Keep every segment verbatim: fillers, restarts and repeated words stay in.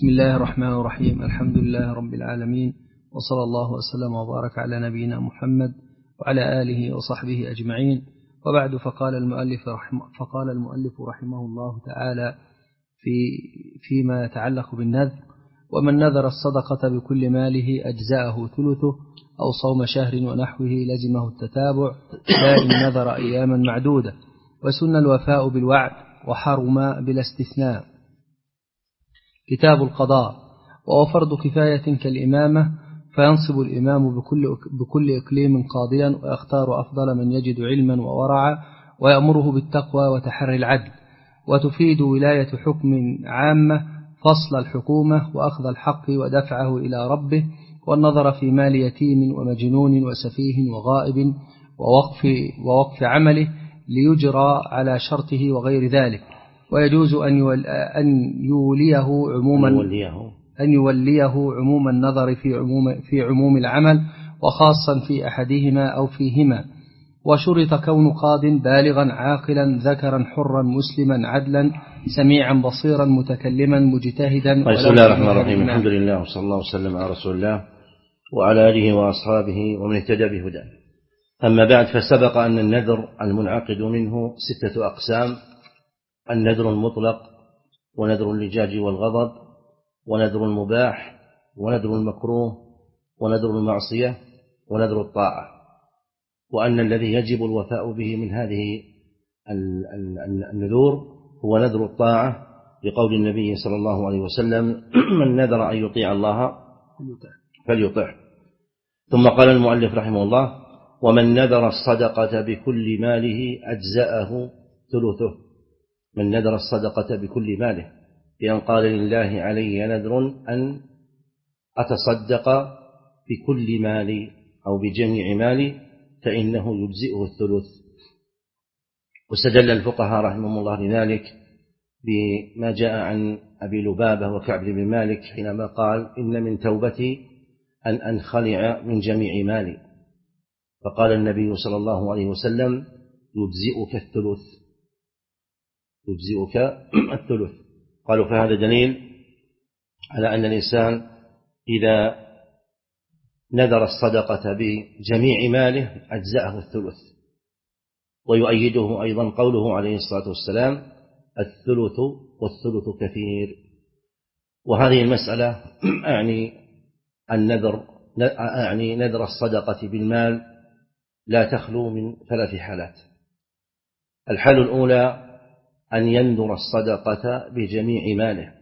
بسم الله الرحمن الرحيم. الحمد لله رب العالمين، وصلى الله وسلم وبارك على نبينا محمد وعلى آله وصحبه أجمعين، وبعد. فقال المؤلف رحمه, فقال المؤلف رحمه الله تعالى في فيما يتعلق بالنذر: ومن نذر الصدقة بكل ماله أجزاءه ثلثه، أو صوم شهر ونحوه لزمه التتابع، لا إن نذر أياما معدودة، وسن الوفاء بالوعد، وحرم بلا استثناء. كتاب القضاء: وهو فرض كفاية كالإمامة، فينصب الإمام بكل, بكل إقليم قاضيا، ويختار أفضل من يجد علما وورعا، ويأمره بالتقوى وتحري العدل، وتفيد ولاية حكم عامة فصل الحكومة وأخذ الحق ودفعه إلى ربه، والنظر في مال يتيم ومجنون وسفيه وغائب، ووقف, ووقف عمله ليجرى على شرطه وغير ذلك. ويجوز أن يوليه عموما أن يوليه عموم النظر في عموم في عموم العمل، وخاصا في أحدهما أو فيهما. وشرط كون قاض بالغا عاقلا ذكرا حرا مسلما عدلا سميعا بصيرا متكلما مجتهدا. بسم الله الرحمن الرحيم. الحمد لله وصلى الله وسلم على رسول الله وعلى آله وأصحابه ومن اهتدى بهداه. أما بعد، فسبق أن النذر المنعقد منه ستة أقسام: النذر المطلق، ونذر اللجاج والغضب، ونذر المباح، ونذر المكروه، ونذر المعصية، ونذر الطاعة. وأن الذي يجب الوفاء به من هذه النذور هو نذر الطاعة، لقول النبي صلى الله عليه وسلم: من نذر أن يطيع الله فليطعه. ثم قال المؤلف رحمه الله: ومن نذر الصدقة بكل ماله أجزأه ثلثه. من نذر الصدقة بكل ماله، بأن قال: لله علي نذر أن أتصدق بكل مالي أو بجميع مالي، فإنه يجزئه الثلث. واستدل الفقهاء رحمهم الله لذلك بما جاء عن أبي لبابة وكعب بن مالك حينما قال: إن من توبتي أن أنخلع من جميع مالي، فقال النبي صلى الله عليه وسلم: يجزئك الثلث، يجزئك الثلث. قالوا: فهذا دليل على أن الإنسان إذا نذر الصدقة بجميع ماله أجزأه الثلث. ويؤيده أيضا قوله عليه الصلاة والسلام: الثلث والثلث كثير. وهذه المسألة أعني النذر أعني نذر الصدقة بالمال لا تخلو من ثلاث حالات. الحالة الأولى أن ينذر الصدقة بجميع ماله،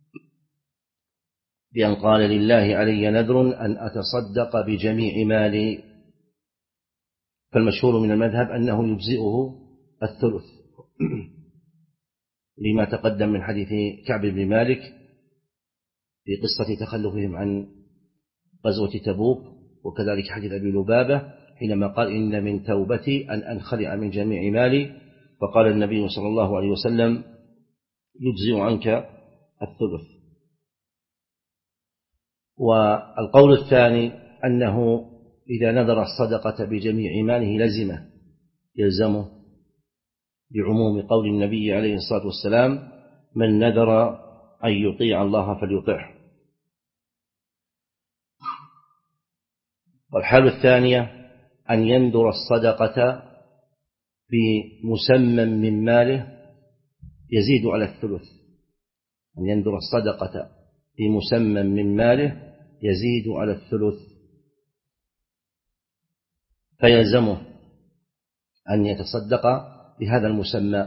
بأن قال: لله علي نذر أن أتصدق بجميع مالي. فالمشهور من المذهب أنه يجزئه الثلث، لما تقدم من حديث كعب بن مالك في قصة تخلفهم عن غزوة تبوك، وكذلك حديث أبي لبابة حينما قال: إن من توبتي أن أنخلع من جميع مالي، فقال النبي صلى الله عليه وسلم: يجزئ عنك الثلث. والقول الثاني أنه إذا نذر الصدقة بجميع ماله لزمه يلزمه بعموم قول النبي عليه الصلاة والسلام: من نذر أن يطيع الله فليطعه. والحالة الثانية أن ينذر الصدقة بمسمى من ماله يزيد على الثلث، أن ينذر الصدقة بمسمى من ماله يزيد على الثلث، فيلزمه أن يتصدق بهذا المسمى.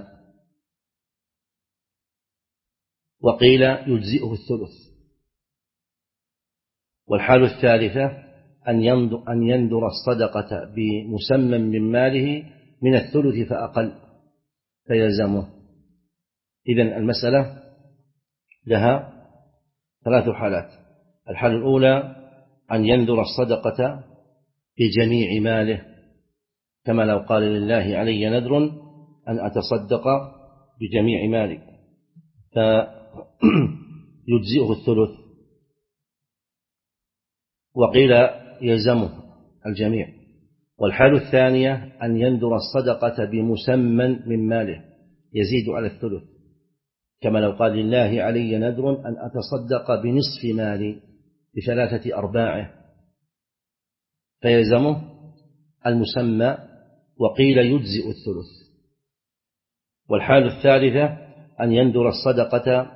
وقيل يجزئه الثلث. والحالة الثالثة أن ينذر الصدقة بمسمى من ماله من الثلث فأقل، فيلزمه. إذن المسألة لها ثلاث حالات. الحالة الأولى أن ينذر الصدقة بجميع ماله، كما لو قال: لله علي نذر أن أتصدق بجميع مالي، فيجزئه الثلث. وقيل يلزمه الجميع. والحالة الثانية أن ينذر الصدقة بمسمى من ماله يزيد على الثلث، كما لو قال لله علي نذر أن أتصدق بنصف مالي بثلاثة أرباعه فيلزمه المسمى، وقيل يجزئ الثلث. والحال الثالثة أن يندر الصدقة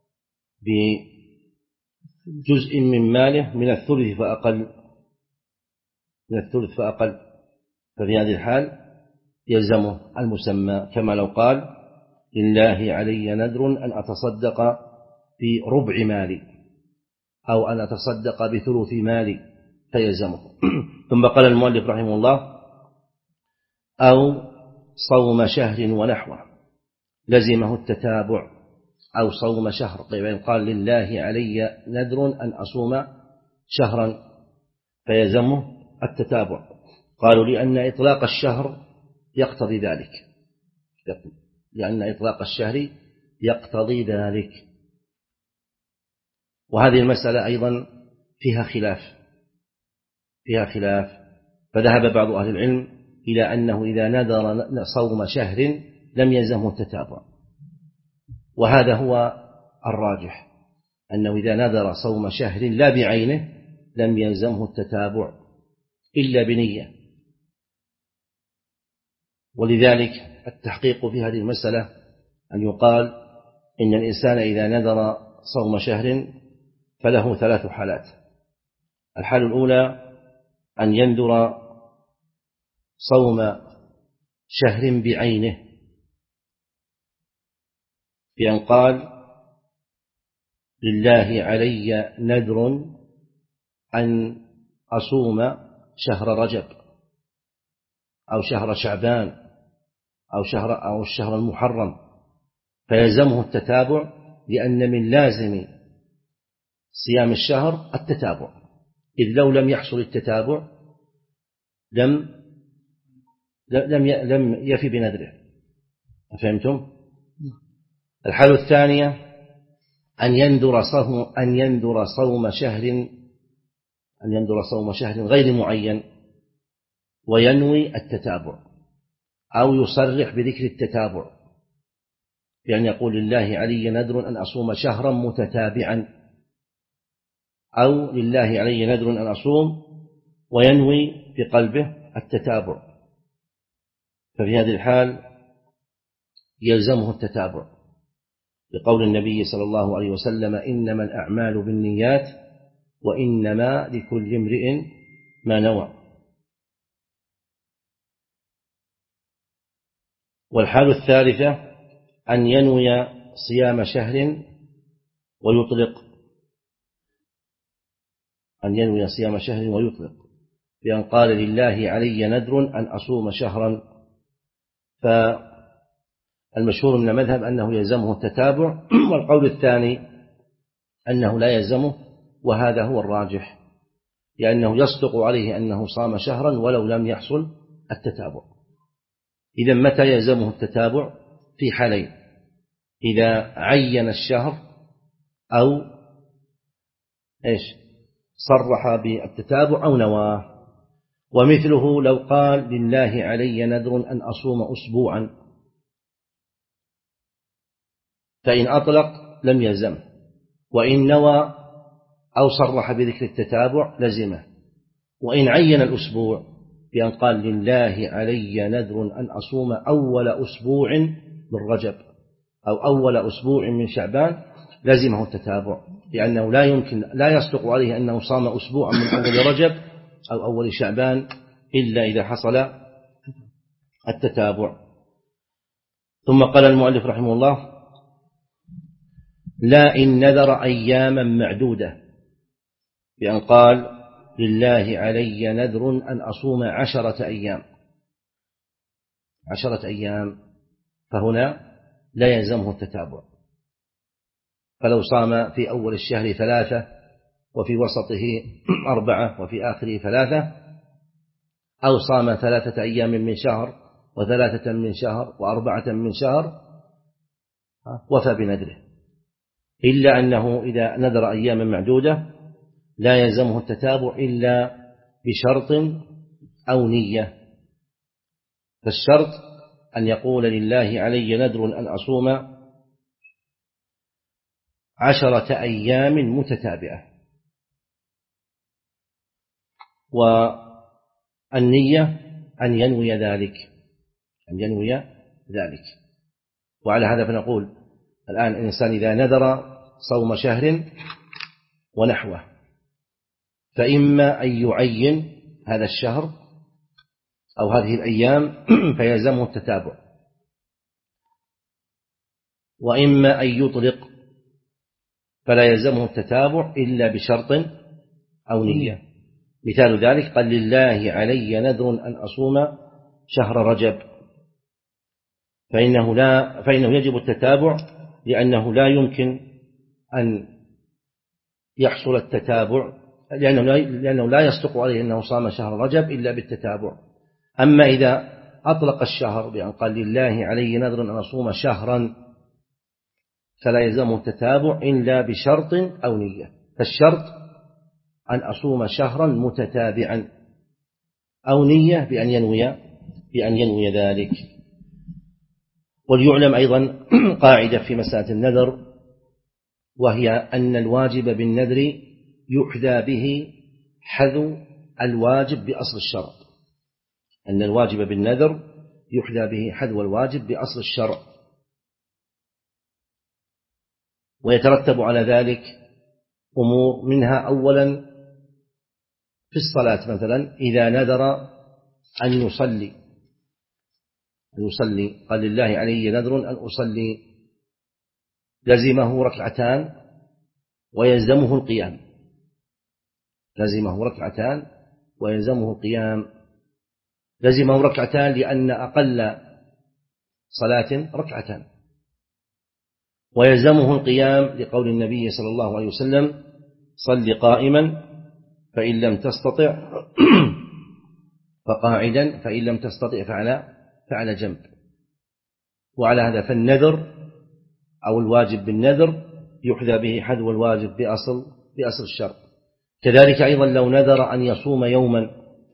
بجزء من ماله من الثلث فأقل من الثلث فأقل ففي هذه الحال يلزمه المسمى، كما لو قال لله علي نذر أن أتصدق بربع مالي أو أن أتصدق بثلث مالي فيلزمه. ثم قال المؤلف رحمه الله أو صوم شهر ونحوه لزمه التتابع، أو صوم شهر. طيب قال لله علي نذر أن أصوم شهرا فيلزمه التتابع. قالوا لأن إطلاق الشهر يقتضي ذلك، لأن إطلاق الشهر يقتضي ذلك. وهذه المسألة أيضا فيها خلاف فيها خلاف فذهب بعض أهل العلم إلى أنه إذا نذر صوم شهر لم يلزمه التتابع، وهذا هو الراجح، أنه إذا نذر صوم شهر لا بعينه لم يلزمه التتابع إلا بنية. ولذلك التحقيق في هذه المسألة أن يقال إن الإنسان إذا نذر صوم شهر فله ثلاث حالات. الحال الأولى أن ينذر صوم شهر بعينه، بأن قال لله علي نذر أن أصوم شهر رجب أو شهر شعبان أو شهر أو الشهر المحرم فيلزمه التتابع، لأن من لازم صيام الشهر التتابع، إذ لو لم يحصل التتابع لم لم لم يفي بنذره. فهمتم؟ الحالة الثانية أن ينذر صوم أن ينذر صوم شهر أن ينذر صوم شهر غير معين وينوي التتابع، أو يصرح بذكر التتابع، بأن يقول لله علي نذر أن أصوم شهرا متتابعا، أو لله علي نذر أن أصوم وينوي بقلبه التتابع، ففي هذه الحال يلزمه التتابع، لقول النبي صلى الله عليه وسلم إنما الأعمال بالنيات وإنما لكل امرئ ما نوى. والحال الثالثة أن ينوي صيام شهر ويطلق أن ينوي صيام شهر ويطلق بأن قال لله علي نذر أن أصوم شهرا. فالمشهور من المذهب أنه يلزمه التتابع، والقول الثاني أنه لا يلزمه، وهذا هو الراجح، لأنه يصدق عليه أنه صام شهرا ولو لم يحصل التتابع. إذا متى يلزمه التتابع؟ في حالين: إذا عين الشهر أو إيش صرح بالتتابع أو نواه. ومثله لو قال لله علي نذر أن أصوم أسبوعا، فإن أطلق لم يلزمه، وإن نوى أو صرح بذكر التتابع لزمه. وإن عين الأسبوع بأن قال لله علي نذر أن أصوم أول أسبوع من رجب أو أول أسبوع من شعبان لزمه التتابع، لأنه لا يمكن لا يصدق عليه أنه صام أسبوعا من أول رجب أو أول شعبان إلا إذا حصل التتابع. ثم قال المؤلف رحمه الله: لا إن نذر أياما معدودة، بأن قال لله علي نذر أن أصوم عشرة أيام عشرة أيام فهنا لا يلزمه التتابع. فلو صام في أول الشهر ثلاثة وفي وسطه أربعة وفي آخره ثلاثة، أو صام ثلاثة أيام من شهر وثلاثة من شهر وأربعة من شهر وفى بنذره، إلا أنه إذا نذر أياما معدودة لا يلزمه التتابع إلا بشرط أو نية. فالشرط أن يقول لله علي نذر أن أصوم عشرة أيام متتابعة. والنية أن ينوي ذلك أن ينوي ذلك وعلى هذا فنقول الآن الإنسان إذا نذر صوم شهر ونحوه فإما أن يعين هذا الشهر أو هذه الأيام فيلزمه التتابع، وإما أن يطلق فلا يلزمه التتابع إلا بشرط أو نية. مثال ذلك قال لله علي نذر أن أصوم شهر رجب، فإنه, لا فإنه يجب التتابع لأنه لا يمكن أن يحصل التتابع لأنه لا, لأنه لا يصدق عليه أنه صام شهر رجب إلا بالتتابع. أما إذا أطلق الشهر بأن قال لله علي نذر أن أصوم شهرا فلا يلزمه التتابع إلا بشرط أو نية. فالشرط أن أصوم شهرا متتابعا أو نية بأن ينوي بأن ينوي ذلك. وليعلم أيضا قاعدة في مسألة النذر، وهي أن الواجب بالنذر يحذى به حذو الواجب بأصل الشرع. أن الواجب بالنذر يحذى به حذو الواجب بأصل الشرع، ويترتب على ذلك أمور، منها أولا في الصلاة مثلا إذا نذر أن يصلي أن يصلي قال لله علي نذر أن أصلي لزمه ركعتان ويلزمه القيام لزمه ركعتان ويلزمه القيام لزمه ركعتان لأن أقل صلاة ركعتان، ويلزمه القيام لقول النبي صلى الله عليه وسلم صل قائما فإن لم تستطع فقاعدا فإن لم تستطع فعلى فعلى جنب. وعلى هذا فالنذر أو الواجب بالنذر يحذى به حذو الواجب بأصل بأصل الشرع. كذلك أيضا لو نذر أن يصوم يوما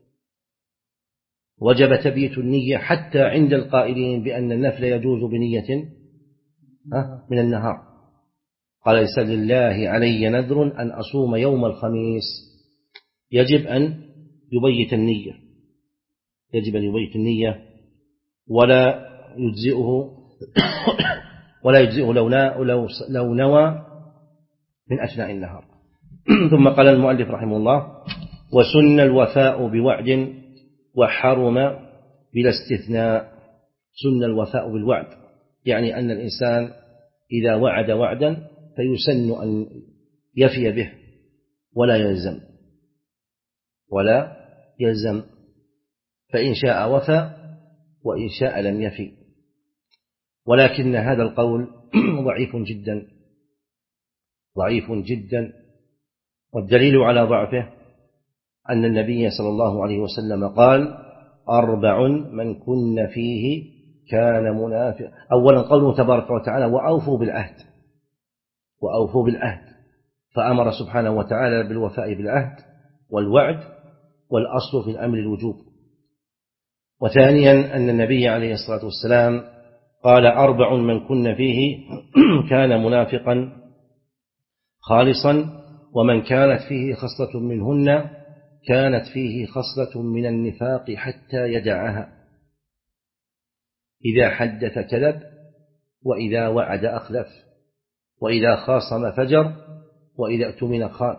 وجب تبييت النية حتى عند القائلين بأن النفل يجوز بنية من النهار. قال ليس لله علي نذر أن أصوم يوم الخميس، يجب أن يبيت النية يجب أن يبيت النية ولا يجزئه ولا يجزئه لو لو لو نوى من أثناء النهار. ثم قال المؤلف رحمه الله: وسن الوفاء بوعد وحرم بلا استثناء. سن الوفاء بالوعد يعني أن الإنسان إذا وعد وعدا فيسن أن يفي به ولا يلزم ولا يلزم فإن شاء وفى وإن شاء لم يفي. ولكن هذا القول ضعيف جدا ضعيف جدا والدليل على ضعفه أن النبي صلى الله عليه وسلم قال: أربع من كن فيه كان منافق. أولا قوله تبارك وتعالى: وأوفوا بالعهد وأوفوا بالعهد، فأمر سبحانه وتعالى بالوفاء بالعهد والوعد، والأصل في الأمر الوجوب. وثانيا أن النبي عليه الصلاة والسلام قال: أربع من كن فيه كان منافقا خالصا، ومن كانت فيه خصلة منهن كانت فيه خصلة من النفاق حتى يدعها: إذا حدث كذب، وإذا وعد أخلف، وإذا خاصم فجر، وإذا اؤتمن خان.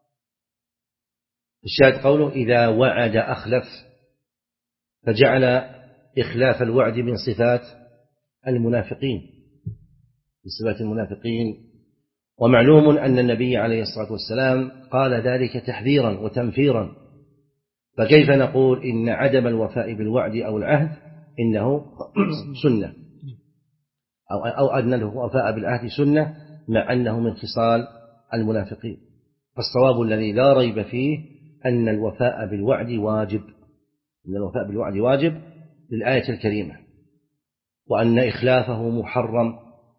الشاهد قوله إذا وعد أخلف، فجعل إخلاف الوعد من صفات المنافقين من صفات المنافقين. ومعلوم أن النبي عليه الصلاة والسلام قال ذلك تحذيرا وتنفيرا، فكيف نقول إن عدم الوفاء بالوعد أو العهد إنه سنة، أو أو أن الوفاء بالعهد سنة، مع أنه من خصال المنافقين؟ فالصواب الذي لا ريب فيه أن الوفاء بالوعد واجب أن الوفاء بالوعد واجب للآية الكريمة، وأن إخلافه محرم،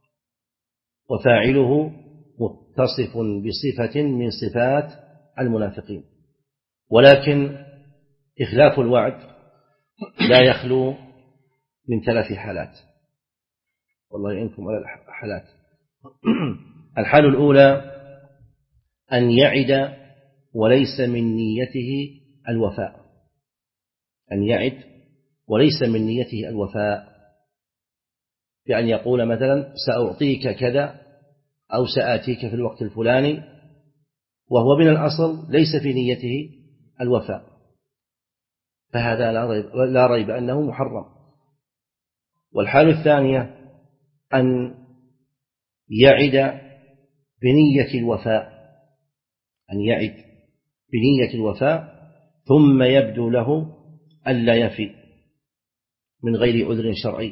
وفاعله متصف بصفة من صفات المنافقين. ولكن إخلاف الوعد لا يخلو من ثلاث حالات، والله يعينكم على الحالات. الحال الأولى أن يعد وليس من نيته الوفاء، أن يعد وليس من نيته الوفاء، بأن يقول مثلا سأعطيك كذا أو سآتيك في الوقت الفلاني، وهو من الأصل ليس في نيته الوفاء، فهذا لا ريب, لا ريب أنه محرم. والحال الثانية أن يعد بنية الوفاء، أن يعد بنية الوفاء ثم يبدو له ألا يفي من غير عذر شرعي،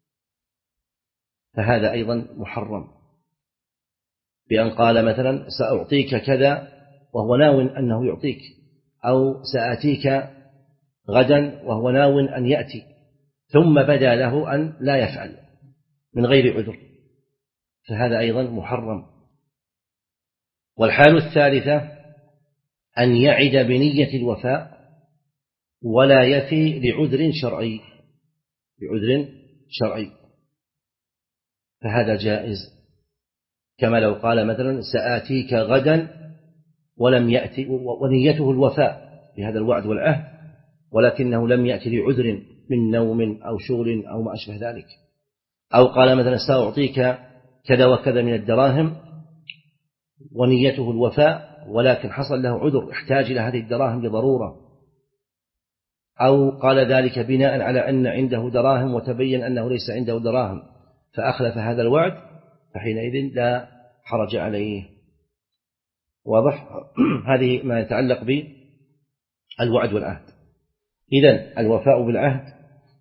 فهذا أيضا محرم، بأن قال مثلا سأعطيك كذا وهو ناو أنه يعطيك، أو سآتيك غدا وهو ناو أن يأتي، ثم بدا له أن لا يفعل من غير عذر، فهذا أيضا محرم. والحال الثالثة أن يعد بنية الوفاء ولا يفي لعذر شرعي، لعذر شرعي، فهذا جائز، كما لو قال مثلا سآتيك غدا ولم يأتي ونيته الوفاء بهذا الوعد والعهد، ولكنه لم يأتي لعذر من نوم أو شغل أو ما أشبه ذلك، أو قال مثلا سأعطيك كذا وكذا من الدراهم ونيته الوفاء ولكن حصل له عذر احتاج إلى هذه الدراهم لضرورة، أو قال ذلك بناء على أن عنده دراهم وتبين أنه ليس عنده دراهم فأخلف هذا الوعد، فحينئذ لا حرج عليه. واضح؟ هذه ما يتعلق بالوعد والعهد. إذن الوفاء بالعهد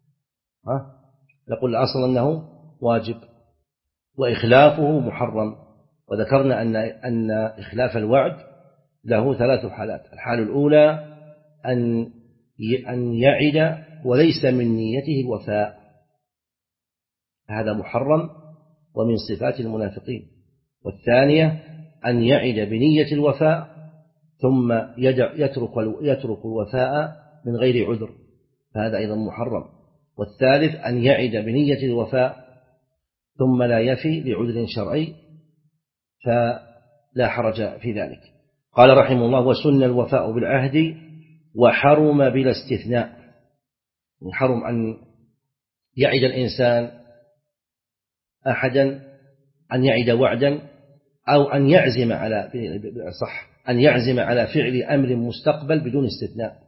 نقول الأصل أنه واجب، وإخلافه محرم، وذكرنا أن أن إخلاف الوعد له ثلاث حالات. الحال الأولى أن أن يعد وليس من نيته الوفاء، هذا محرم ومن صفات المنافقين. والثانية أن يعد بنية الوفاء ثم يترك يترك الوفاء من غير عذر، فهذا أيضا محرم. والثالث أن يعد بنية الوفاء ثم لا يفي لعذر شرعي، فلا حرج في ذلك. قال رحمه الله وسن الوفاء بالعهد وحرم بلا استثناء. حرم أن يعد الإنسان أحدا، أن يعد وعدا، أو أن يعزم على صح أن يعزم على فعل أمر مستقبل بدون استثناء.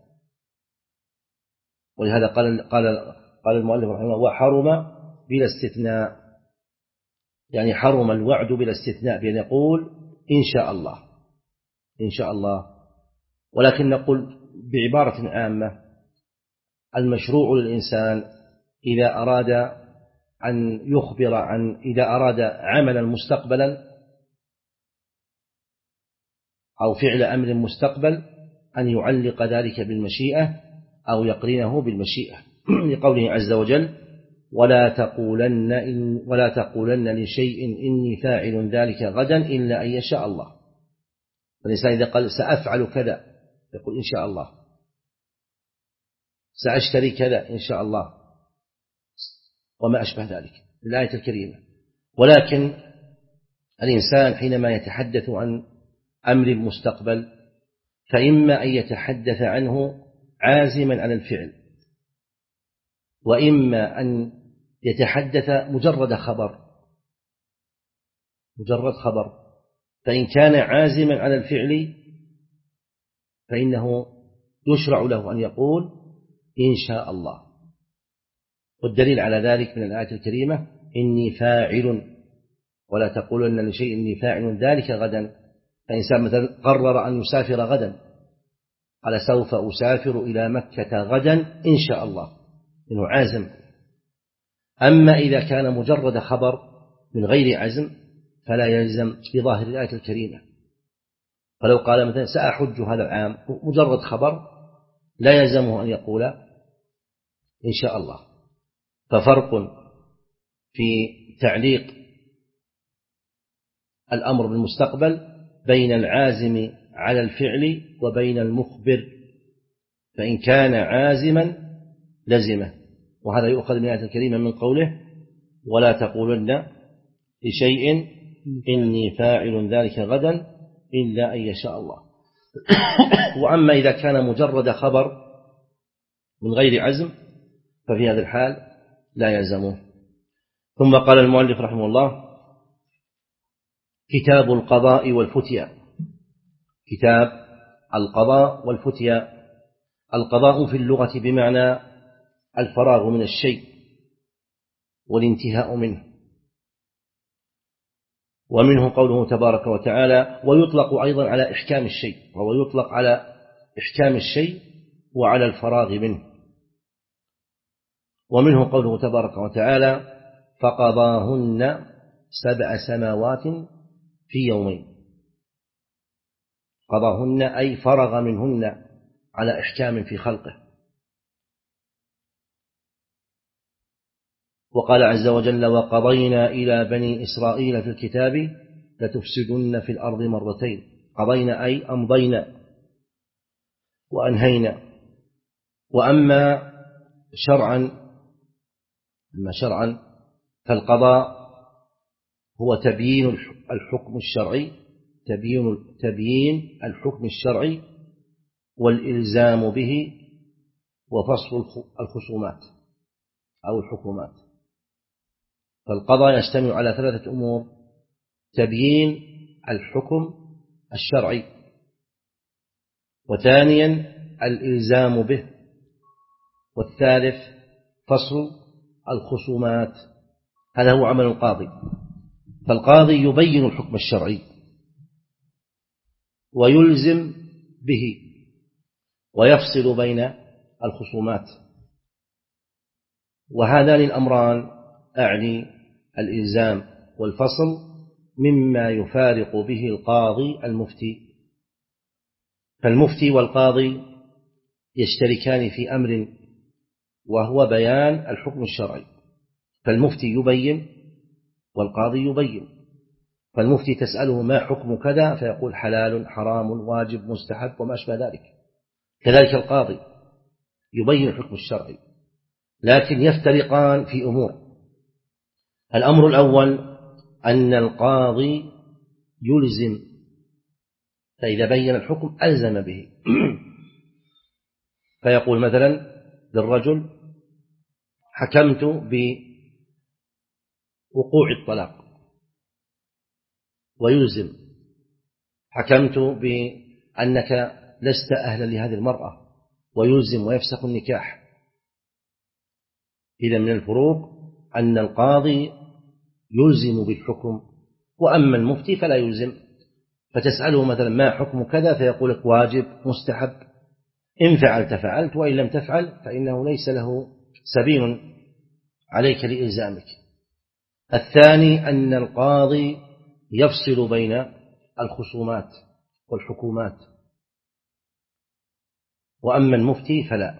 ولهذا قال قال قال المؤلف رحمه الله وحرم بلا استثناء، يعني حرم الوعد بلا استثناء، بأن يقول إن شاء الله إن شاء الله. ولكن نقول بعبارة عامة المشروع للإنسان إذا أراد أن يخبر عن إذا أراد عملا مستقبلا أو فعل أمر مستقبل أن يعلق ذلك بالمشيئة أو يقرنه بالمشيئة، لقوله عز وجل ولا تقولن إن ولا تقولن لشيء إني فاعل ذلك غدا إلا أن يشاء الله. فالإنسان إذا قال سأفعل كذا يقول إن شاء الله، سأشتري كذا إن شاء الله، وما أشبه ذلك الآية الكريمة. ولكن الإنسان حينما يتحدث عن أمر مستقبل فإما أن يتحدث عنه عازما على الفعل، وإما أن يتحدث مجرد خبر مجرد خبر فإن كان عازما على الفعل فإنه يشرع له أن يقول إن شاء الله. والدليل على ذلك من الآية الكريمة إني فاعل ولا تقولن لشيء إني فاعل ذلك غدا. فإنسان مثلا قرر أن يسافر غدا قال سوف أسافر إلى مكة غدا إن شاء الله، إنه عازم. أما إذا كان مجرد خبر من غير عزم فلا يلزم بظاهر الآية الكريمة. فلو قال مثلا سأحج هذا العام مجرد خبر لا يلزمه أن يقول إن شاء الله. ففرق في تعليق الأمر بالمستقبل بين العازم على الفعل وبين المخبر، فإن كان عازما لزمه، وهذا يؤخذ من الآية الكريمة من قوله ولا تقولن لشيء إني فاعل ذلك غدا إلا أن يشاء الله. وأما إذا كان مجرد خبر من غير عزم ففي هذا الحال لا يلزمه. ثم قال المؤلف رحمه الله: كتاب القضاء والفتيا. كتاب القضاء والفتيا. القضاء في اللغة بمعنى الفراغ من الشيء والانتهاء منه، ومنه قوله تبارك وتعالى: ويطلق أيضا على إحكام الشيء، وهو يطلق على إحكام الشيء وعلى الفراغ منه. ومنه قوله تبارك وتعالى: فقضاهن سبع سماوات في يومين. قضاهن أي فرغ منهن على إحكام في خلقه. وقال عز وجل: وقضينا إلى بني إسرائيل في الكتاب لتفسدن في الأرض مرتين. قضينا أي أمضينا وأنهينا. وأما شرعا أما شرعا فالقضاء هو تبيين الحكم الشرعي تبيين تبيين الحكم الشرعي والإلزام به وفصل الخصومات أو الحكومات. فالقضاء يشتمل على ثلاثة أمور: تبيين الحكم الشرعي، وثانيا الإلزام به، والثالث فصل الخصومات. هذا هو عمل القاضي. فالقاضي يبين الحكم الشرعي ويلزم به ويفصل بين الخصومات. وهذان الأمران أعني الإلزام والفصل مما يفارق به القاضي المفتي. فالمفتي والقاضي يشتركان في أمر وهو بيان الحكم الشرعي. فالمفتي يبين والقاضي يبين. فالمفتي تسأله: ما حكم كذا؟ فيقول: حلال، حرام، واجب، مستحب، وما أشبه ذلك. كذلك القاضي يبين الحكم الشرعي، لكن يفترقان في أمور. الأمر الأول أن القاضي يلزم، فإذا بين الحكم ألزم به. فيقول مثلا للرجل: حكمت بوقوع الطلاق، ويلزم. حكمت بأنك لست أهلا لهذه المرأة، ويلزم ويفسخ النكاح. إذا من الفروق أن القاضي يلزم بالحكم، وأما المفتي فلا يلزم. فتسأله مثلا: ما حكم كذا؟ فيقول لك: واجب، مستحب، إن فعلت فعلت، وإن لم تفعل فإنه ليس له سبيل عليك لإلزامك. الثاني أن القاضي يفصل بين الخصومات والحكومات، وأما المفتي فلا.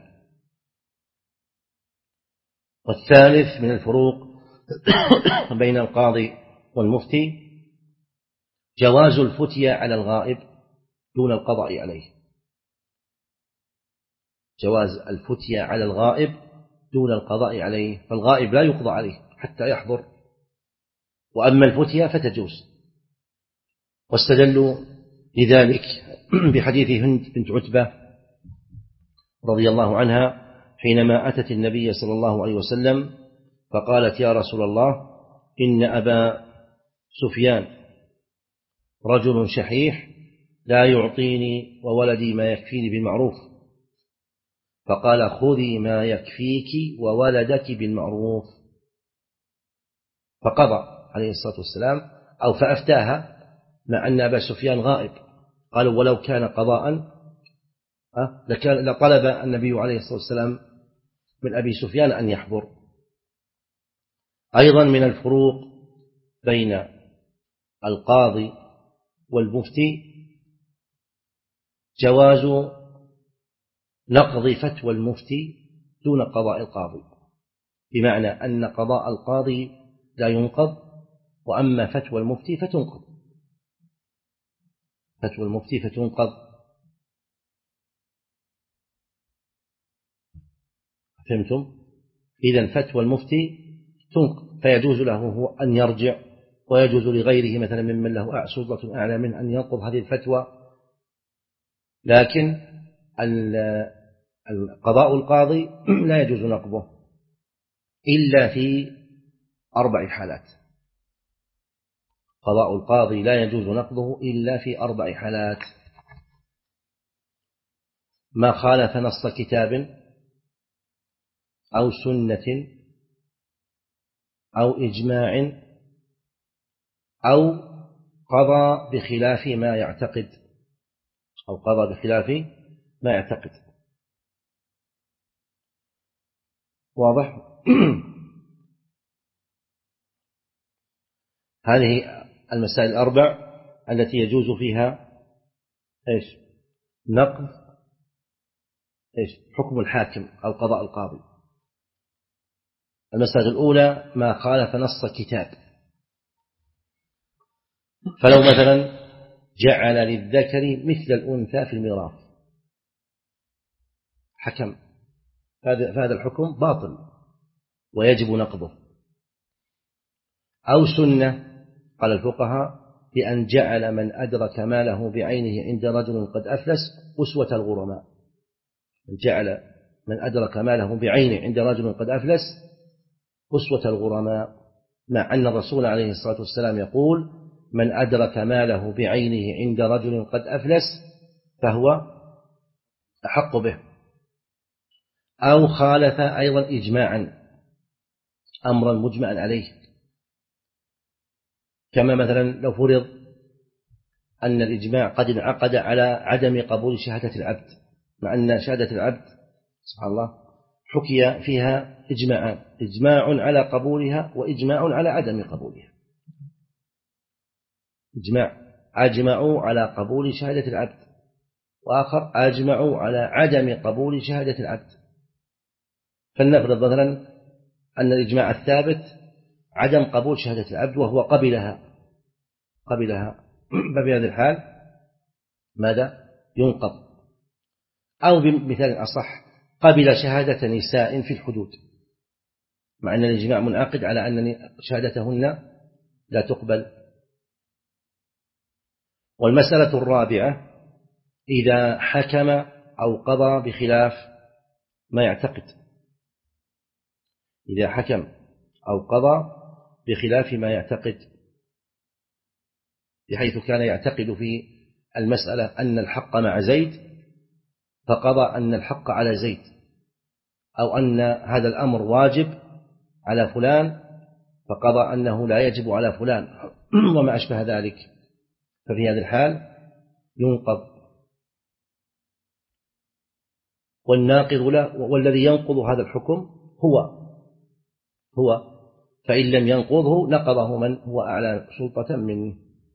والثالث من الفروق بين القاضي والمفتي جواز الفتيا على الغائب دون القضاء عليه. جواز الفتيا على الغائب دون القضاء عليه. فالغائب لا يقضى عليه حتى يحضر، وأما الفتيا فتجوز. واستدلوا لذلك بحديث هند بنت عتبة رضي الله عنها حينما أتت النبي صلى الله عليه وسلم فقالت: يا رسول الله، إن أبا سفيان رجل شحيح لا يعطيني وولدي ما يكفيني بالمعروف. فقال: خذي ما يكفيك وولدك بالمعروف. فقضى عليه الصلاة والسلام، أو فأفتاها، مع أن أبا سفيان غائب. قالوا: ولو كان قضاء لكان لطلب النبي عليه الصلاة والسلام من أبي سفيان أن يحضر. أيضا من الفروق بين القاضي والمفتي جواز نقض فتوى المفتي دون قضاء القاضي، بمعنى أن قضاء القاضي لا ينقض، وأما فتوى المفتي فتنقض. فتوى المفتي فتنقض. فهمتم؟ إذن فتوى المفتي تنقض، فيجوز له هو أن يرجع ويجوز لغيره مثلا ممن له سلطة أعلى منه أن ينقض هذه الفتوى، لكن القضاء القاضي لا يجوز نقضه إلا في أربع حالات. قضاء القاضي لا يجوز نقضه إلا في أربع حالات: ما خالف نص كتاب أو سنة أو إجماع أو قضى بخلاف ما يعتقد أو قضى بخلاف ما يعتقد. واضح؟ هذه المسائل الأربع التي يجوز فيها إيش؟ نقض إيش؟ حكم الحاكم أو قضاء القاضي. المسألة الأولى: ما خالف نص كتاب، فلو مثلا جعل للذكر مثل الأنثى في الميراث حكم، فهذا الحكم باطل ويجب نقضه. أو سنة، قال الفقهاء بأن جعل من أدرك ماله بعينه عند رجل قد أفلس أسوة الغرماء. جعل من أدرك ماله بعينه عند رجل قد أفلس أسوة الغرماء، مع أن الرسول عليه الصلاة والسلام يقول: من أدرك ماله بعينه عند رجل قد أفلس فهو أحق به. أو خالف أيضا إجماعا أمرا مجمعا عليه، كما مثلا لو فرض أن الإجماع قد انعقد على عدم قبول شهادة العبد، مع أن شهادة العبد سبحان الله حكي فيها إجماعان: إجماع على قبولها وإجماع على عدم قبولها. إجماع أجمعوا على قبول شهادة العبد، وآخر أجمعوا على عدم قبول شهادة العبد. فلنفرض مثلا أن الإجماع الثابت عدم قبول شهادة العبد وهو قبلها قبلها ففي هذه الحال ماذا؟ ينقض. أو بمثال أصح: قبل شهادة نساء في الحدود، مع أن الإجماع منعقد على أن شهادتهن لا تقبل. والمسألة الرابعة: إذا حكم أو قضى بخلاف ما يعتقد. إذا حكم أو قضى بخلاف ما يعتقد، بحيث كان يعتقد في المسألة أن الحق مع زيد فقضى أن الحق على زيد، أو أن هذا الأمر واجب على فلان فقضى أنه لا يجب على فلان وما أشبه ذلك، ففي هذا الحال ينقض. والناقض له والذي ينقض هذا الحكم هو هو فإن لم ينقضه نقضه من هو أعلى سلطة منه.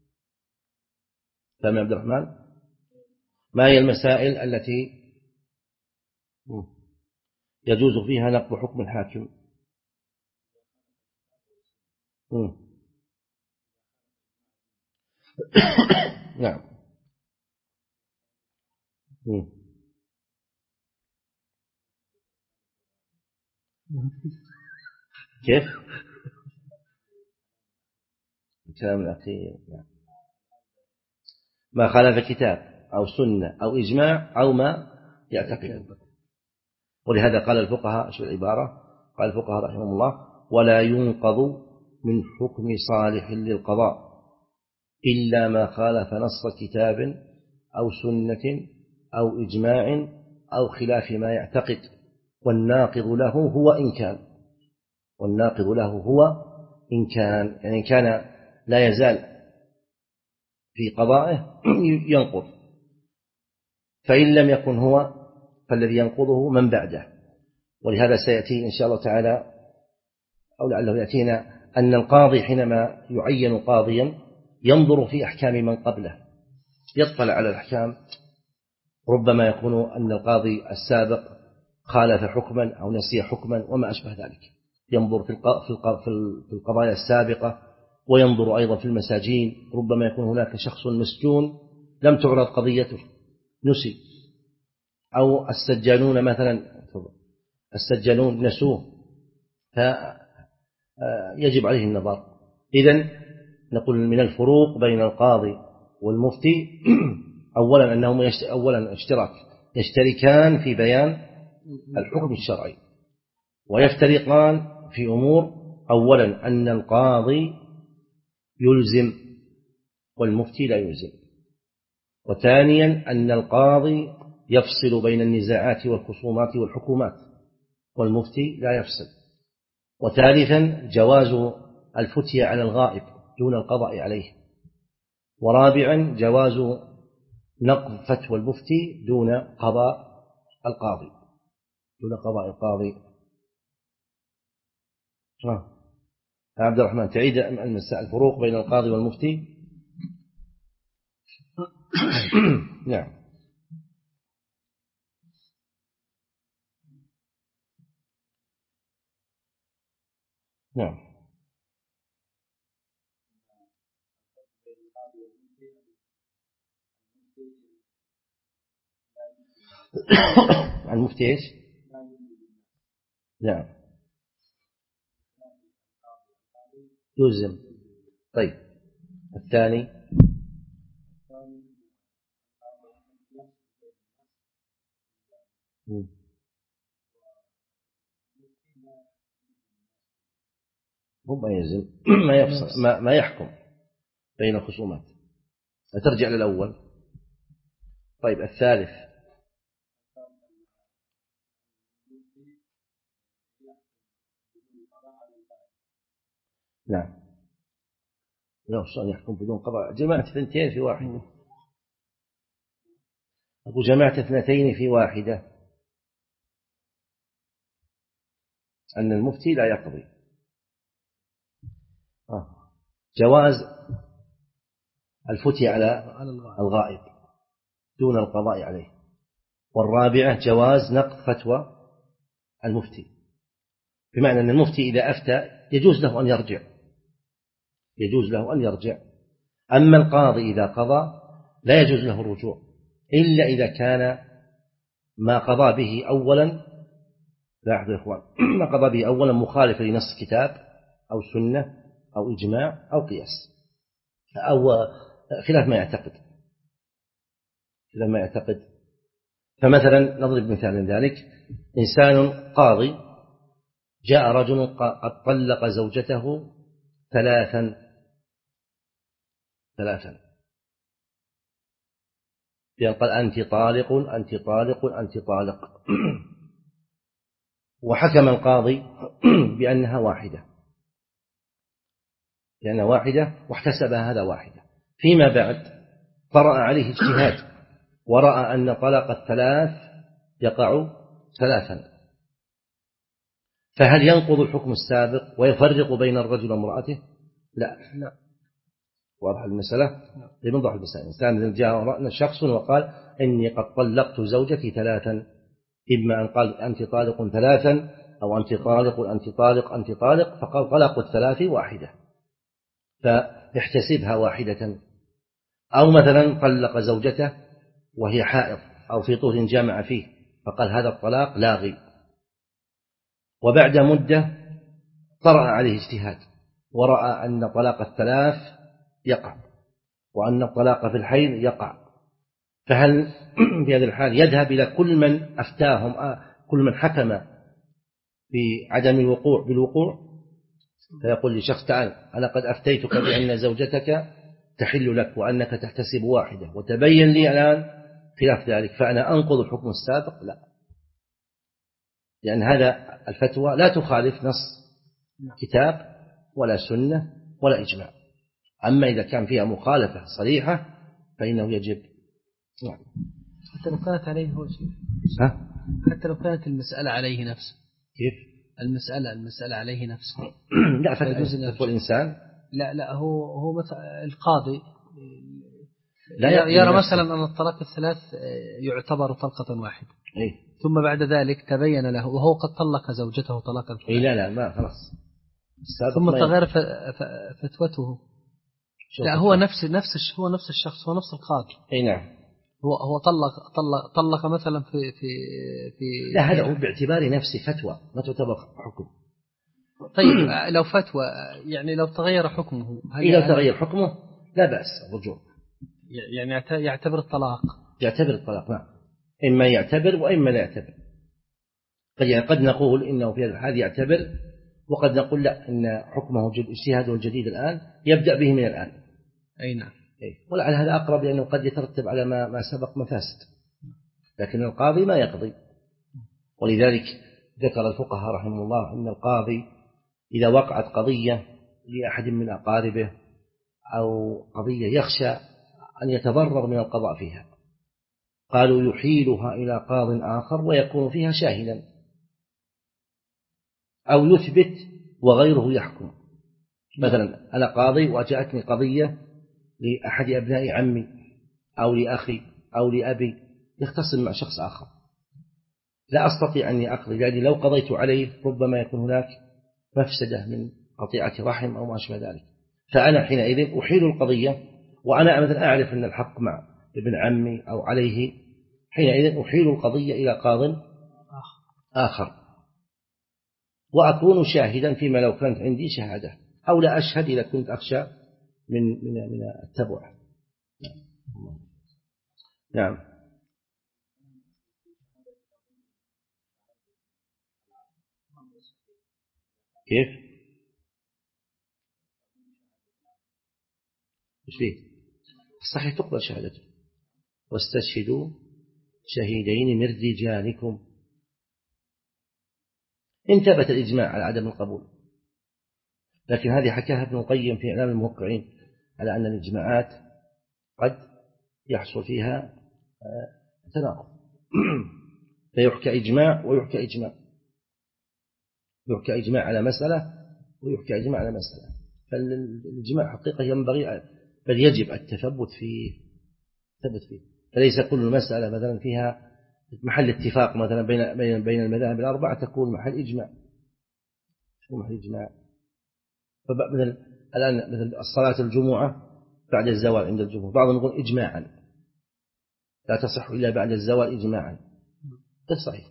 فما عبد الرحمن، ما هي المسائل التي يجوز فيها نقض حكم الحاكم؟ نعم. كيف؟ الكلام الأخير. ما خالف كتاب أو سنة أو إجماع أو ما يعتقد. ولهذا قال الفقهاء، شو العبارة؟ قال الفقهاء رحمهم الله: ولا ينقض من حكم صالح للقضاء إلا ما خالف نص كتاب أو سنة أو إجماع أو خلاف ما يعتقد، والناقض له هو إن كان والناقض له هو إن كان يعني كان لا يزال في قضائه ينقض. فإن لم يكن هو فالذي ينقضه من بعده. ولهذا سيأتي إن شاء الله تعالى أو لعله يأتينا أن القاضي حينما يعين قاضيا ينظر في أحكام من قبله، يطلع على الأحكام. ربما يكون أن القاضي السابق خالف حكما أو نسي حكما وما أشبه ذلك، ينظر في القضايا السابقة، وينظر أيضا في المساجين. ربما يكون هناك شخص مسجون لم تعرض قضيته نسي، أو السجانون مثلا السجانون نسوه فيجب عليه النظر. إذن نقول من الفروق بين القاضي والمفتي أولا أنهم يشت... أولا اشتراك يشتركان في بيان الحكم الشرعي، ويفترقان في أمور. أولا أن القاضي يلزم والمفتي لا يلزم، وثانيا أن القاضي يفصل بين النزاعات والخصومات والحكومات والمفتي لا يفصل، وثالثا جواز الفتية على الغائب دون القضاء عليه، ورابعا جواز نقض فتوى المفتي دون قضاء القاضي دون قضاء القاضي. آه. عبد الرحمن تعيد الفروق بين القاضي والمفتي. نعم. نعم. المفتي ايش؟ نعم يلزم. طيب الثاني هو ما يلزم ما يفصل ما, ما يحكم بين الخصومات. ترجع للأول. طيب الثالث نعم لا شلون يحكم بدون قضاء؟ جماعة اثنتين في واحدة. أقول جماعة اثنتين في واحدة، أن المفتي لا يقضي. آه. جواز الفتي على الغائب دون القضاء عليه، والرابعة جواز نقض فتوى المفتي، بمعنى أن المفتي إذا أفتى يجوز له أن يرجع يجوز له أن يرجع أما القاضي إذا قضى لا يجوز له الرجوع إلا إذا كان ما قضى به أولا لاحظوا يا إخوان ما قضى به أولا مخالف لنص كتاب أو سنة أو إجماع أو قياس أو خلاف ما يعتقد خلاف ما يعتقد فمثلا نضرب مثال من ذلك: إنسان قاضي جاء رجل قد طلق زوجته ثلاثا ثلاثا قال أنت طالق أنت طالق أنت طالق وحكم القاضي بأنها واحدة لأنها واحدة واحتسبها هذا واحدة. فيما بعد طرأ عليه اجتهاد ورأى أن طلاق الثلاث يقع ثلاثا، فهل ينقض الحكم السابق ويفرق بين الرجل وامرأته؟ لا لا. واضح المسألة؟ يوضح المسألة. إنسان جاء شخص وقال إني قد طلقت زوجتي ثلاثا، إما أن قال أنت طالق ثلاثا أو أنت طالق أنت طالق أنت طالق، فقال طلاق الثلاث واحدة فاحتسبها واحدة. أو مثلا طلق زوجته وهي حائض أو في طهر جامع فيه فقال هذا الطلاق لاغي، وبعد مدة طرأ عليه اجتهاد ورأى أن طلاق الثلاث يقع وأن الطلاق في الحيض يقع، فهل في هذه الحال يذهب إلى كل من أفتاهم كل من حكم بعدم الوقوع بالوقوع فيقول لشخص تعال أنا قد أفتيتك بأن زوجتك تحل لك وأنك تحتسب واحدة وتبين لي الآن خلاف ذلك فأنا أنقض الحكم السابق؟ لا، لأن هذا الفتوى لا تخالف نص كتاب ولا سنة ولا إجماع. أما إذا كان فيها مخالفة صريحة فإنه يجب. نعم. حتى لو كانت عليه هو شيء ها؟ حتى لو كانت المسألة عليه نفسه. كيف؟ المسألة المسألة عليه نفسه. لا فتوى الإنسان لا لا هو هو مثلا القاضي لا يرى مثلا أن الطلاق الثلاث يعتبر طلقة واحدة. إيه؟ ثم بعد ذلك تبين له وهو قد طلق زوجته طلاقا إيه لا لا ما خلاص ثم تغير فتوته. لا هو نفس نفس هو نفس الشخص هو نفس القاضي. اي نعم. هو هو طلق طلق طلق مثلا في في في لا هذا هو باعتبار نفسه فتوى ما تعتبر حكم. طيب لو فتوى يعني لو تغير حكمه إذا تغير حكمه لا بأس الرجوع، يعني يعتبر الطلاق، يعتبر الطلاق نعم، إما يعتبر وإما لا يعتبر. قد نقول إنه في هذا الحال يعتبر، وقد نقول لا إن حكمه اجتهاده الجديد الآن يبدأ به من الآن. أي نعم. ولعل هذا أقرب لأنه قد يترتب على ما ما سبق مفاسد، لكن القاضي ما يقضي. ولذلك ذكر الفقهاء رحمه الله أن القاضي إذا وقعت قضية لأحد من أقاربه أو قضية يخشى أن يتضرر من القضاء فيها، قالوا يحيلها إلى قاض آخر ويكون فيها شاهدا، أو يثبت وغيره يحكم. مثلا أنا قاضي وجاءتني قضية لأحد أبناء عمي أو لأخي أو لأبي يختصم مع شخص آخر، لا أستطيع أني أقضي، لأني لو قضيت عليه ربما يكون هناك مفسدة من قطيعة رحم أو ما أشبه ذلك، فأنا حينئذ أحيل القضية وأنا مثلا أعرف أن الحق مع ابن عمي أو عليه، حينئذ أحيل القضية إلى قاض آخر وأكون شاهدا فيما لو كانت عندي شهادة، أو لا أشهد إذا كنت أخشى من من من التبع. نعم. كيف؟ إيش فيه؟ الصحيح تقبل شهادته، واستشهدوا شهيدين من رجالكم، إن ثبت الإجماع على عدم القبول. لكن هذه حكاها ابن القيم في إعلام الموقعين على أن الإجماعات قد يحصل فيها تناقض فيحكى إجماع ويحكى إجماع، يحكى إجماع على مسألة ويحكى إجماع على مسألة، فالإجماع حقيقة ينبغي بل يجب التثبت فيه، ثبت فيه، فليس كل مسألة مثلا فيها محل اتفاق مثلا بين بين بين المذاهب الأربعة تكون محل إجماع، تكون محل إجماع. فمثلا الآن مثلا الصلاة الجمعة بعد الزوال عند الجمهور، بعضهم يقول إجماعا لا تصح إلا بعد الزوال إجماعا، غير صحيح.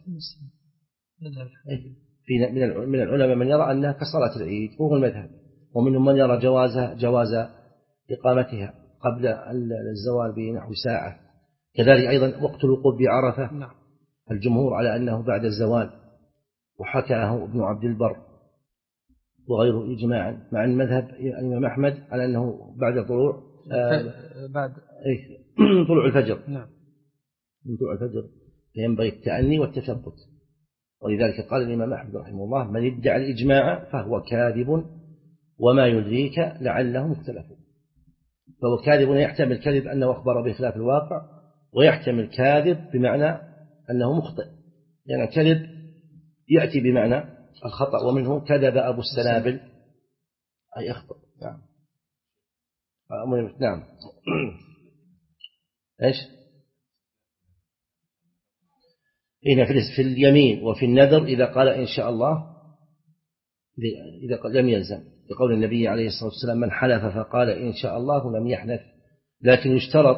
في من العلماء من يرى أنها كصلاة العيد وهو المذهب، ومنهم من يرى جواز جواز إقامتها قبل الزوال بنحو ساعة. كذلك أيضا وقت الوقوف بعرفة الجمهور على أنه بعد الزوال، وحكاه ابن عبد البر وغيره إجماعا، مع المذهب الإمام أحمد على أنه بعد طلوع آه بعد إيه طلوع الفجر. نعم، من طلوع الفجر فينبغي التأني والتثبت. ولذلك قال الإمام أحمد رحمه الله من ادعى الإجماع فهو كاذب وما يدريك لعلهم اختلفوا. فهو كاذب يحتمل كذب أنه أخبر بخلاف الواقع، ويحتمل كاذب بمعنى أنه مخطئ، لأن يعني كذب يأتي بمعنى الخطأ، ومنه كذب أبو السنابل أي أخطأ. نعم نعم إيش هنا في اليمين وفي النذر إذا قال إن شاء الله إذا لم يلزم، بقول النبي عليه الصلاة والسلام من حلف فقال إن شاء الله لم يحنث. لكن يشترط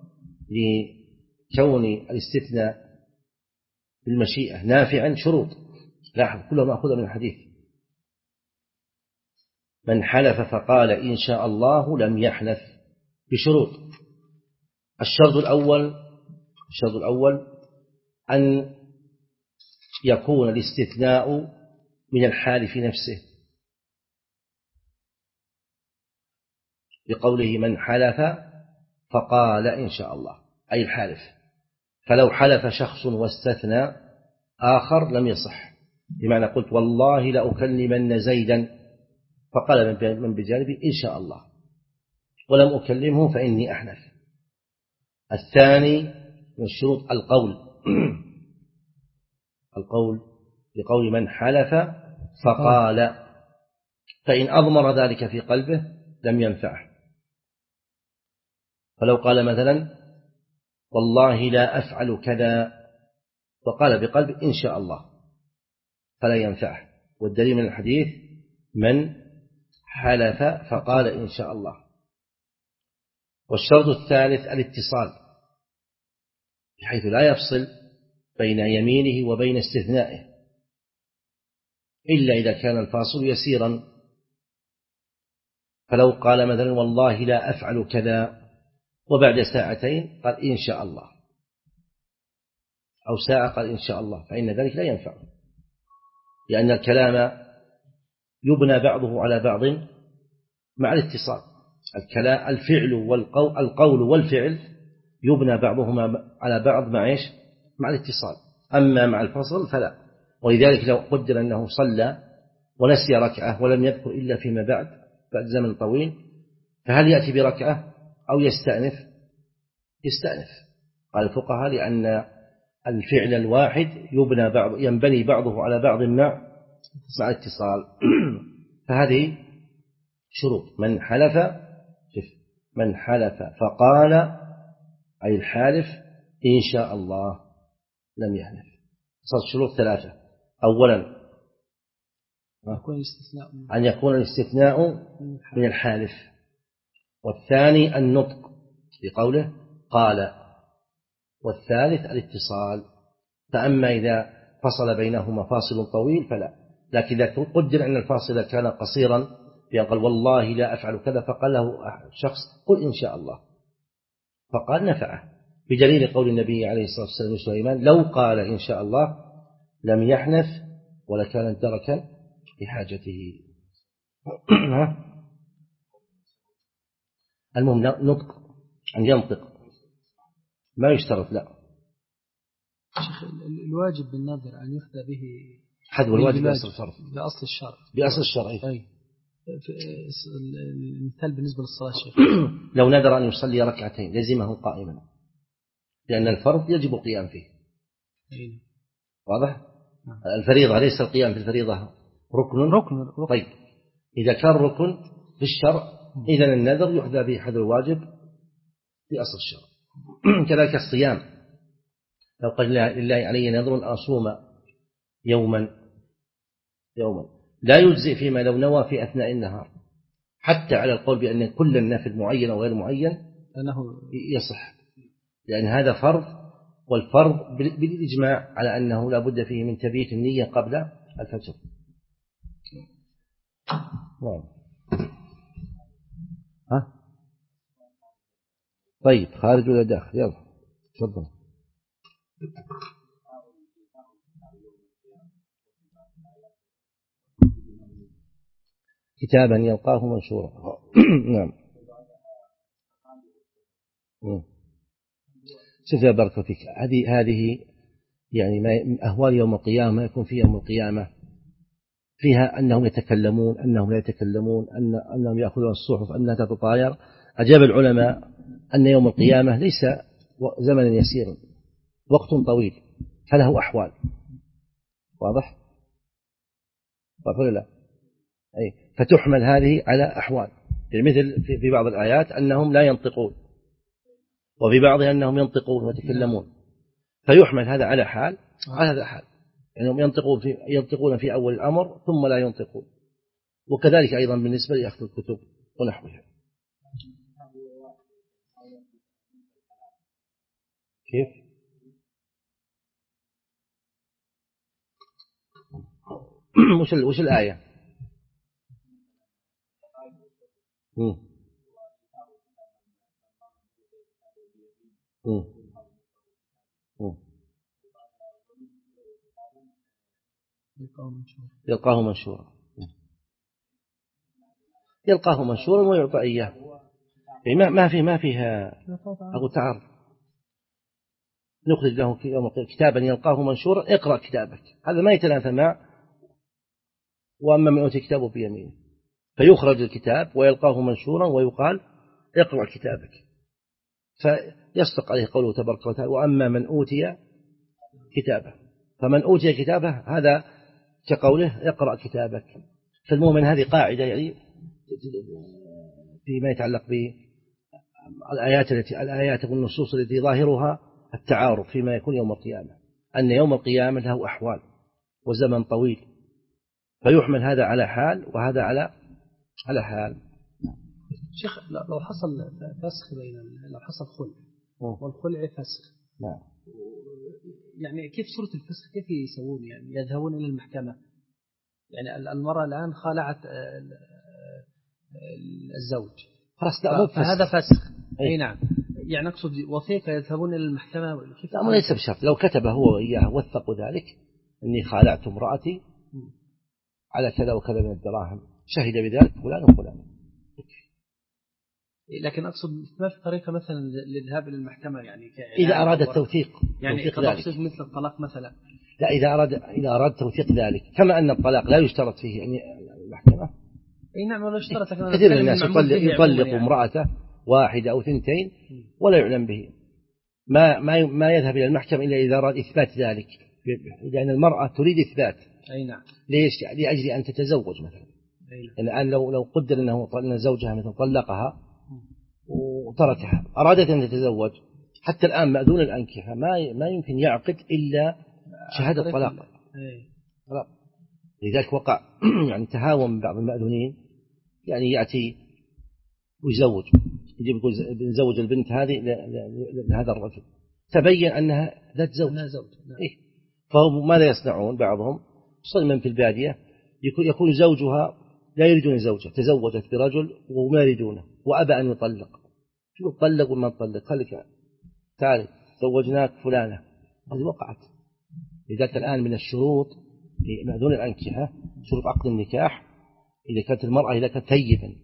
لكون الاستثناء بالمشيئة نافعا شروط، لاحظ كلها مأخوذة من الحديث، من حلف فقال إن شاء الله لم يحنث بشروط. الشرط الأول الشرط الأول أن يكون الاستثناء من الحالف نفسه، بقوله من حلف فقال إن شاء الله أي الحالف، فلو حلف شخص واستثنى آخر لم يصح، بمعنى قلت والله لأكلمن زيدا فقال من بجانبي إن شاء الله ولم أكلمه فإني أحنث. الثاني من الشروط القول القول بقول من حلف فقال، فإن أضمر ذلك في قلبه لم ينفعه. فلو قال مثلا والله لا أفعل كذا وقال بقلبه إن شاء الله فلا ينفعه، والدليل من الحديث من حلف فقال إن شاء الله. والشرط الثالث الاتصال، بحيث لا يفصل بين يمينه وبين استثنائه، إلا إذا كان الفاصل يسيرا، فلو قال مثلا والله لا أفعل كذا وبعد ساعتين قال إن شاء الله، أو ساعة قال إن شاء الله، فإن ذلك لا ينفع، لأن الكلام يبنى بعضه على بعض مع الاتصال. الكلام الفعل والقول القول والفعل يبنى بعضهما على بعض مع إيش؟ مع الاتصال. أما مع الفصل فلا. ولذلك لو قدر أنه صلى ونسي ركعة ولم يذكر إلا فيما بعد بعد زمن طويل، فهل يأتي بركعة أو يستأنف؟ يستأنف. قال الفقهاء لأن الفعل الواحد يبنى بعض ينبني بعضه على بعض مع مع اتصال. فهذه شروط. من حلف من حلف فقال أي الحالف إن شاء الله لم يحلف. صارت شروط ثلاثة. أولا أن يكون الاستثناء من الحالف، والثاني النطق بقوله قال، والثالث الاتصال. فأما إذا فصل بينهما فاصل طويل فلا، لكن إذا قدر أن الفاصل كان قصيرا بأن قال والله لا أفعل كذا فقال له شخص قل إن شاء الله فقال نفعه، بدليل قول النبي عليه الصلاة والسلام لسليمان لو قال إن شاء الله لم يحنث ولكان دركا لحاجته. المهم نطق أن ينطق ما يشترط. لا شيخ الواجب بالنظر أن يفدى به حذو الواجب بأصل الشرع بأصل الشرع بأصل الشرع. أي المثال بالنسبة للصلاة شيخ لو نذر أن يصلي ركعتين لزمه قائما، لأن الفرض يجب القيام فيه. أي. واضح؟ الفريضة ليس القيام في الفريضة ركن ركن. طيب إذا كان ركن في الشرع إذن النذر يحذى به حذو الواجب في أصل الشرع. كذلك الصيام، لو قال لله علي نذر أن أصوم يوما يوما لا يجزئ فيما لو نوى في أثناء النهار، حتى على القول بأن كل النافل معين أو غير معين أنه يصح، لأن هذا فرض، والفرض بالإجماع على أنه لا بد فيه من تبييت النية قبل الفجر. ها؟ طيب خارج ولا داخل؟ يلا تفضل. كتابا يلقاه منشورا. نعم. شوف يا بركة فيك، هذه هذه يعني ما أهوال يوم القيامة ما يكون في يوم القيامة فيها أنهم يتكلمون أنهم لا يتكلمون أن أنهم يأخذون الصحف أنها تتطاير. أجاب العلماء أن يوم القيامة ليس زمنا يسيرا، وقت طويل، فله أحوال. واضح؟ واضح ولا لا؟ أي فتحمل هذه على أحوال، مثل في بعض الآيات أنهم لا ينطقون، وفي بعضها أنهم ينطقون ويتكلمون، فيحمل هذا على حال على هذا حال، أنهم يعني ينطقون في ينطقون في أول الأمر ثم لا ينطقون. وكذلك أيضا بالنسبة لأخذ الكتب ونحوها. كيف؟ وش وش الآية؟ مم. مم. مم. يلقاه منشورا يلقاه منشورا ويعطى إياه. ما ما في ما فيها أقول تعال نخرج له كتابا يلقاه منشورا اقرأ كتابك، هذا ما يتنافى مع وأما من أوتي كتابه بيمينه، فيخرج الكتاب ويلقاه منشورا ويقال اقرأ كتابك، فيصدق عليه قوله تبارك وتعالى وأما من أوتي كتابه. فمن أوتي كتابه هذا كقوله اقرأ كتابك. فالمؤمن هذه قاعدة يعني فيما يتعلق بالآيات التي الآيات والنصوص التي ظاهرها التعارض فيما يكون يوم القيامة، أن يوم القيامة له أحوال وزمن طويل، فيحمل هذا على حال وهذا على على حال. شيخ لو حصل فسخ بين لو حصل خلع والخلع فسخ، نعم، يعني كيف صورة الفسخ كيف يسوون؟ يعني يذهبون إلى المحكمة يعني المرأة الآن خالعت الزوج فهذا فسخ. أي نعم. يعني أقصد وثيقة يذهبون إلى المحكمة. لا ما ليس بشرط، لو كتب هو إياه وثقوا ذلك إني خالعت امرأتي على كذا وكذا من الدراهم، شهد بذلك فلان وفلان. لكن أقصد ما في طريقة مثلا للذهاب إلى المحكمة يعني إذا أراد التوثيق يعني توثيق مثل الطلاق مثلا. لا إذا أراد إذا أراد توثيق ذلك، كما أن الطلاق لا يشترط فيه يعني المحكمة. أي نعم ولا يشترط. كثير من الناس يطلق, يطلق يعني. امرأته واحدة أو ثنتين ولا يعلم به، ما ما ما يذهب إلى المحكمة إلا إذا أراد إثبات ذلك، لأن المرأة تريد إثبات. أي نعم. ليش؟ لأجل أن تتزوج مثلا. نعم. الآن لو لو قدر أنه أن زوجها مثلا طلقها وتركها، أرادت أن تتزوج، حتى الآن مأذون الأنكحة ما ما يمكن يعقد إلا شهادة طلاق. لذلك وقع يعني تهاون من بعض المأذونين، يعني يأتي ويزوج، يجيب يقول بنزوج البنت هذه لهذا الرجل، تبين أنها ذات زوج. إيه؟ فهم ماذا يصنعون بعضهم؟ صلما في البادية يكون يكون زوجها لا يريدون زوجها، تزوجت برجل وما يريدونه وأبى أن يطلق، شو طلق وما طلق، خليك تعال زوجناك فلانة، هذه وقعت. لذلك الآن من الشروط في مأذون الأنكحة شروط عقد النكاح إذا كانت المرأة إذا كانت ثيبا